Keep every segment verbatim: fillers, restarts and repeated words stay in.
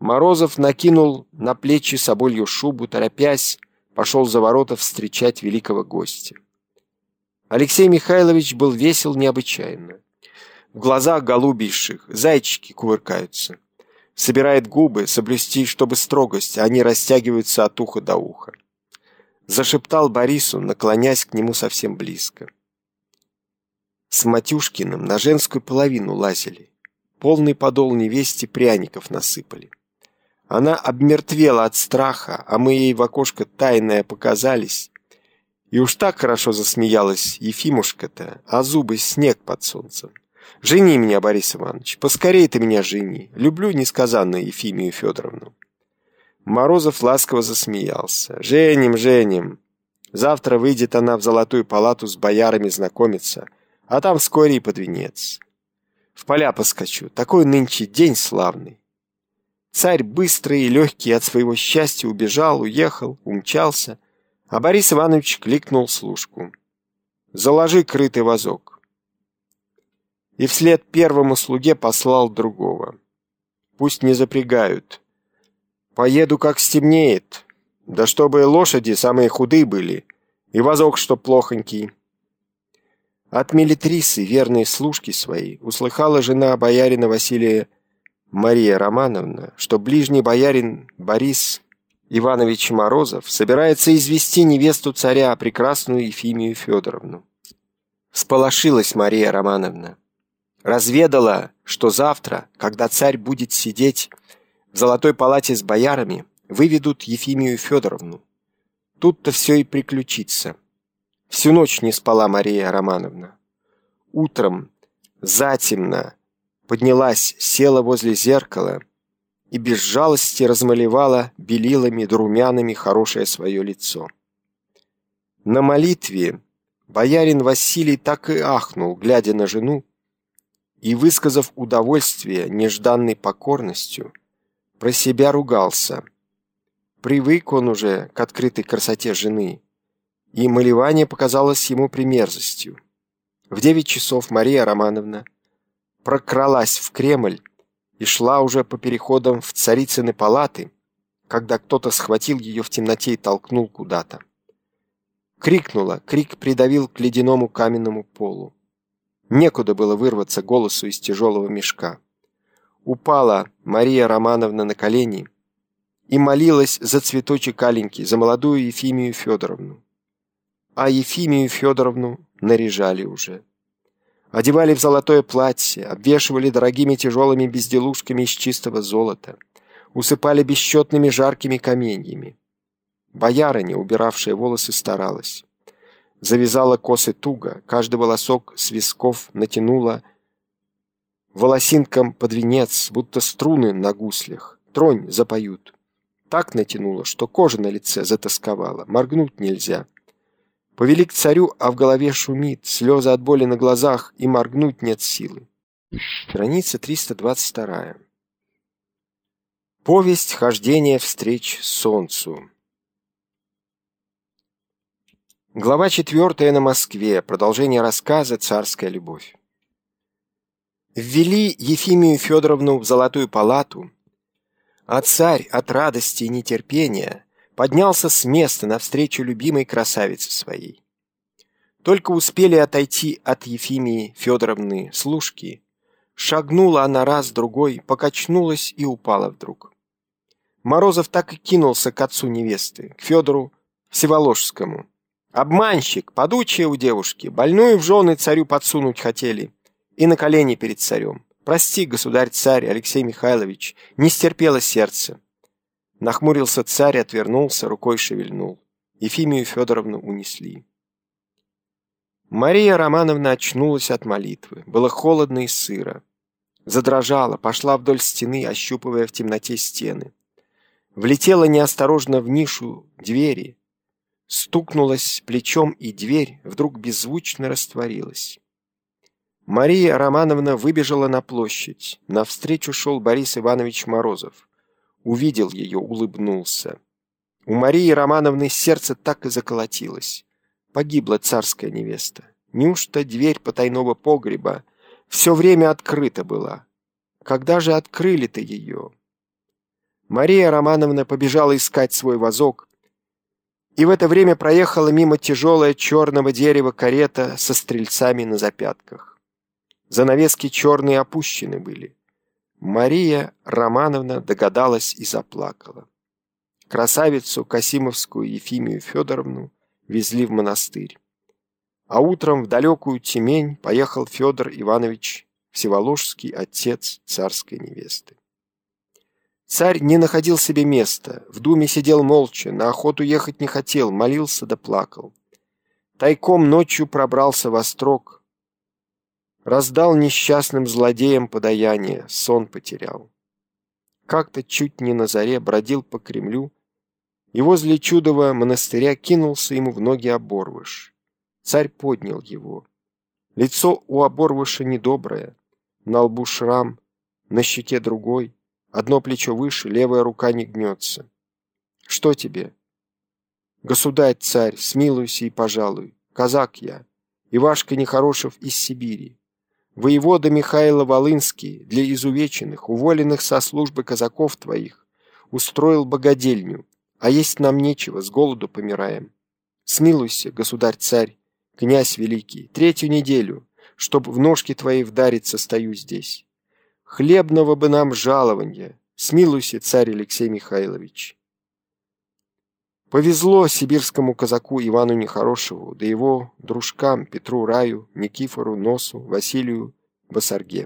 Морозов накинул на плечи соболью шубу, торопясь, пошел за ворота встречать великого гостя. Алексей Михайлович был весел необычайно. В глазах голубейших зайчики кувыркаются. Собирает губы, соблюсти, чтобы строгость, а они растягиваются от уха до уха. Зашептал Борису, наклонясь к нему совсем близко. С Матюшкиным на женскую половину лазили. Полный подол невесте пряников насыпали. Она обмертвела от страха, а мы ей в окошко тайное показались. И уж так хорошо засмеялась Ефимушка-то, а зубы снег под солнцем. Жени меня, Борис Иванович, поскорей ты меня жени. Люблю несказанно Ефимию Федоровну. Морозов ласково засмеялся. Женим, женим. Завтра выйдет она в Золотую палату с боярами знакомиться, а там вскоре и под венец. В поля поскочу, такой нынче день славный. Царь быстрый и легкий от своего счастья убежал, уехал, умчался, а Борис Иванович кликнул служку. «Заложи крытый вазок». И вслед первому слуге послал другого. «Пусть не запрягают. Поеду, как стемнеет. Да чтобы лошади самые худые были, и вазок, чтоб плохонький». От милитрисы, верной служки своей, услыхала жена боярина Василия Мария Романовна, что ближний боярин Борис Иванович Морозов собирается извести невесту царя, прекрасную Ефимию Федоровну. Всполошилась Мария Романовна. Разведала, что завтра, когда царь будет сидеть в Золотой палате с боярами, выведут Ефимию Федоровну. Тут-то все и приключится. Всю ночь не спала Мария Романовна. Утром затемно поднялась, села возле зеркала и без жалости размалевала белилами да румянами хорошее свое лицо. На молитве боярин Василий так и ахнул, глядя на жену, и, высказав удовольствие нежданной покорностью, про себя ругался. Привык он уже к открытой красоте жены, и малевание показалось ему примерзостью. В девять часов Мария Романовна прокралась в Кремль и шла уже по переходам в царицыны палаты, когда кто-то схватил ее в темноте и толкнул куда-то. Крикнула, крик придавил к ледяному каменному полу. Некуда было вырваться голосу из тяжелого мешка. Упала Мария Романовна на колени и молилась за цветочек аленький, за молодую Ефимию Федоровну. А Ефимию Федоровну наряжали уже. Одевали в золотое платье, обвешивали дорогими тяжелыми безделушками из чистого золота, усыпали бесчетными жаркими каменьями. Боярыня, убиравшая волосы, старалась. Завязала косы туго, каждый волосок с висков натянула волосинкам под венец, будто струны на гуслях. Тронь, запоют. Так натянула, что кожа на лице затосковала, моргнуть нельзя. Повели к царю, а в голове шумит, слезы от боли на глазах, и моргнуть нет силы. Страница триста двадцать два. Повесть хождения встреч солнцу. Глава четвертая на Москве. Продолжение рассказа «Царская любовь». Ввели Ефимию Федоровну в Золотую палату, а царь от радости и нетерпения поднялся с места навстречу любимой красавице своей. Только успели отойти от Ефимии Федоровны служки, шагнула она раз-другой, покачнулась и упала вдруг. Морозов так и кинулся к отцу невесты, к Федору Всеволожскому. Обманщик, подучие у девушки, больную в жены царю подсунуть хотели, и на колени перед царем. Прости, государь-царь Алексей Михайлович, не стерпело сердце. Нахмурился царь, отвернулся, рукой шевельнул. Ефимию Федоровну унесли. Мария Романовна очнулась от молитвы. Было холодно и сыро. Задрожала, пошла вдоль стены, ощупывая в темноте стены. Влетела неосторожно в нишу двери. Стукнулась плечом, и дверь вдруг беззвучно растворилась. Мария Романовна выбежала на площадь. Навстречу шел Борис Иванович Морозов. Увидел ее, улыбнулся. У Марии Романовны сердце так и заколотилось. Погибла царская невеста. Неужто дверь потайного погреба все время открыта была? Когда же открыли-то ее? Мария Романовна побежала искать свой вазок, и в это время проехала мимо тяжелая черного дерева карета со стрельцами на запятках. Занавески черные опущены были. Мария Романовна догадалась и заплакала. Красавицу Касимовскую Ефимию Федоровну везли в монастырь. А утром в далекую Тюмень поехал Федор Иванович Всеволожский, отец царской невесты. Царь не находил себе места, в думе сидел молча, на охоту ехать не хотел, молился да плакал. Тайком ночью пробрался во строг, раздал несчастным злодеям подаяние, сон потерял. Как-то чуть не на заре бродил по Кремлю, и возле чудового монастыря кинулся ему в ноги оборвыш. Царь поднял его. Лицо у оборвыша недоброе, на лбу шрам, на щеке другой, одно плечо выше, левая рука не гнется. Что тебе? Государь, царь, смилуйся и пожалуй. Казак я, Ивашка Нехорошев из Сибири. Воевода Михайло Волынский для изувеченных, уволенных со службы казаков твоих, устроил богадельню, а есть нам нечего, с голоду помираем. Смилуйся, государь-царь, князь великий, третью неделю, чтоб в ножки твои вдариться стою здесь. Хлебного бы нам жалованья, смилуйся, царь Алексей Михайлович. Повезло сибирскому казаку Ивану Нехорошеву, да его дружкам Петру Раю, Никифору Носу, Василию Басарге.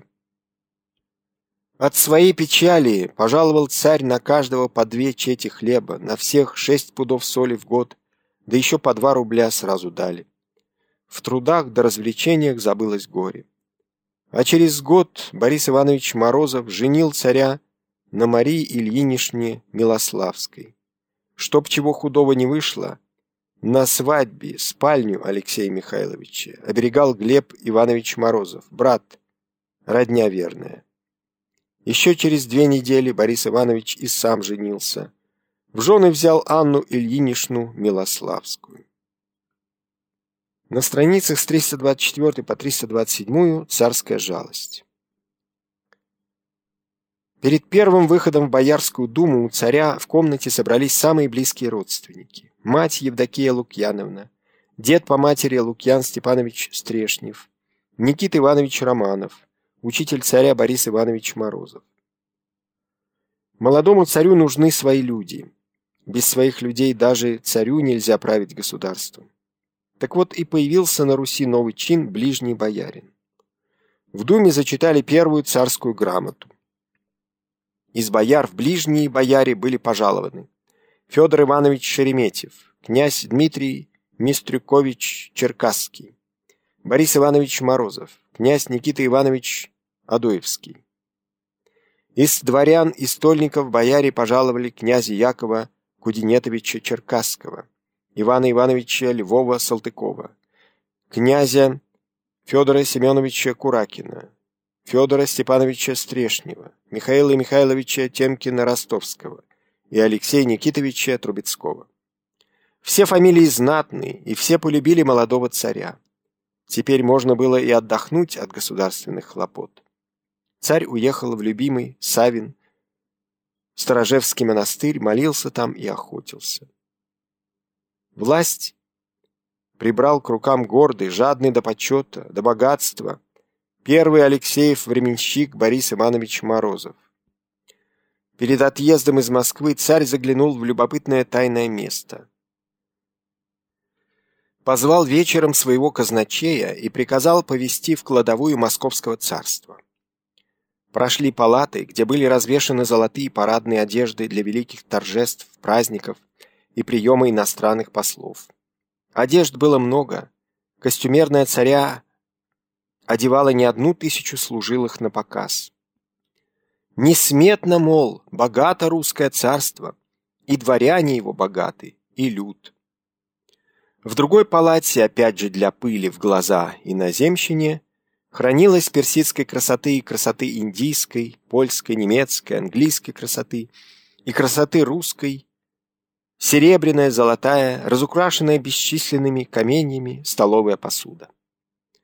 От своей печали пожаловал царь на каждого по две чети хлеба, на всех шесть пудов соли в год, да еще по два рубля сразу дали. В трудах да развлечениях забылось горе. А через год Борис Иванович Морозов женил царя на Марии Ильинишне Милославской. Чтоб чего худого не вышло, на свадьбе спальню Алексея Михайловича оберегал Глеб Иванович Морозов, брат, родня верная. Еще через две недели Борис Иванович и сам женился. В жены взял Анну Ильинишну Милославскую. На страницах с триста двадцать четвёртой по триста двадцать седьмую «Царская жалость». Перед первым выходом в Боярскую думу у царя в комнате собрались самые близкие родственники. Мать Евдокия Лукьяновна, дед по матери Лукьян Степанович Стрешнев, Никита Иванович Романов, учитель царя Борис Иванович Морозов. Молодому царю нужны свои люди. Без своих людей даже царю нельзя править государством. Так вот и появился на Руси новый чин ближний боярин. В думе зачитали первую царскую грамоту. Из бояр в ближние бояре были пожалованы Федор Иванович Шереметьев, князь Дмитрий Мистрюкович Черкасский, Борис Иванович Морозов, князь Никита Иванович Адоевский. Из дворян и стольников бояре пожаловали князя Якова Кудинетовича Черкасского, Ивана Ивановича Львова-Салтыкова, князя Федора Семеновича Куракина, Федора Степановича Стрешнева, Михаила Михайловича Темкина-Ростовского и Алексея Никитовича Трубецкого. Все фамилии знатные, и все полюбили молодого царя. Теперь можно было и отдохнуть от государственных хлопот. Царь уехал в любимый Савин, Сторожевский монастырь, молился там и охотился. Власть прибрал к рукам гордый, жадный до почета, до богатства, первый Алексеев временщик Борис Иванович Морозов. Перед отъездом из Москвы царь заглянул в любопытное тайное место. Позвал вечером своего казначея и приказал повести в кладовую Московского царства. Прошли палаты, где были развешаны золотые парадные одежды для великих торжеств, праздников и приема иностранных послов. Одежд было много, костюмерная царя одевала не одну тысячу служилых на показ. Несметно, мол, богато русское царство, и дворяне его богаты, и люд. В другой палате, опять же для пыли в глаза иноземщине, хранилась персидской красоты и красоты индийской, польской, немецкой, английской красоты и красоты русской, серебряная, золотая, разукрашенная бесчисленными каменьями столовая посуда.